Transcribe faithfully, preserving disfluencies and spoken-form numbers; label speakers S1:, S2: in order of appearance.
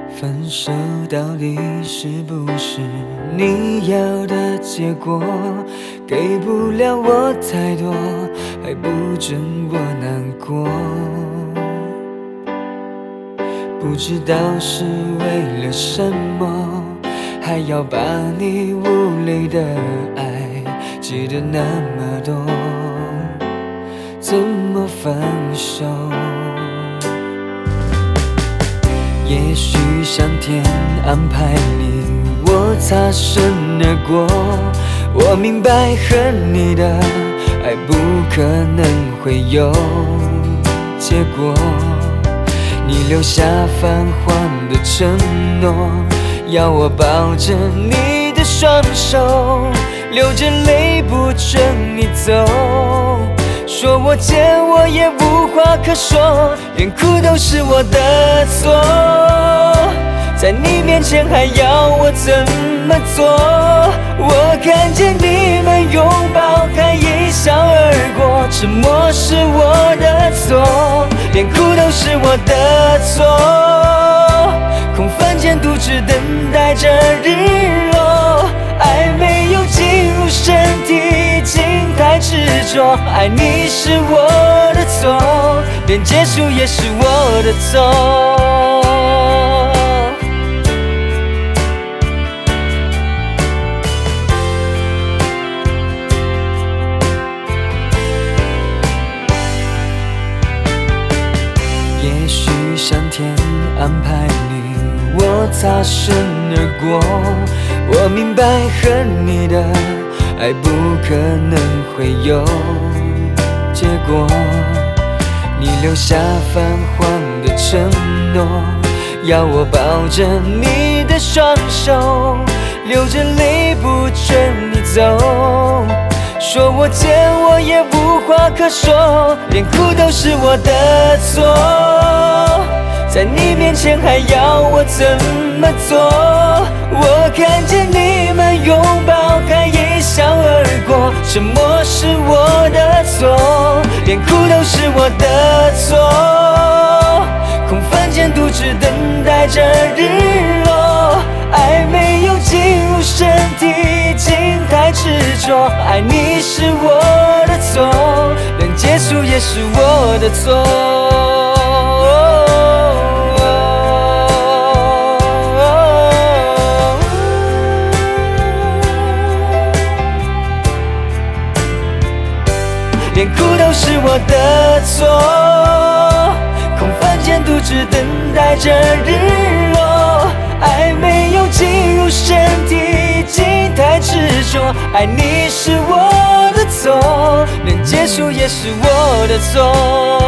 S1: 分手到底是不是你要的结果？给不了我太多，还不准我难过。不知道是为了什么，还要把你无泪的爱记得那么多，怎么放手？也许上天安排你我擦身而过，我明白和你的爱不可能会有结果。你留下泛黄的承诺，要我抱着你的双手，流着泪不准你走。说我贱，我也无话可说，连哭都是我的错。在你面前还要我怎么做？我看见你们拥抱还一笑而过，沉默是我的错，连哭都是我的错。空房间独自等待着日落，爱没有进入身体，已经太执着。爱你是我的错，连结束也是我的错。也许上天安排你我擦身而过，我明白和你的爱不可能会有结果。你留下泛黄的承诺，要我抱着你的双手，流着泪不准你走。说我贱，我也无话可说，连哭都是我的错。在你面前还要我怎么做？我看见你们拥抱还一笑而过，沉默是我的错，连哭都是我的错。空房间独自等待着日落，爱没有进入身体，已经太执着。爱你是我的错，连结束也是我的错。连哭都是我的错，空房间独自等待着日落，爱没有进入身体，已经太执着。爱你是我的错，连结束也是我的错。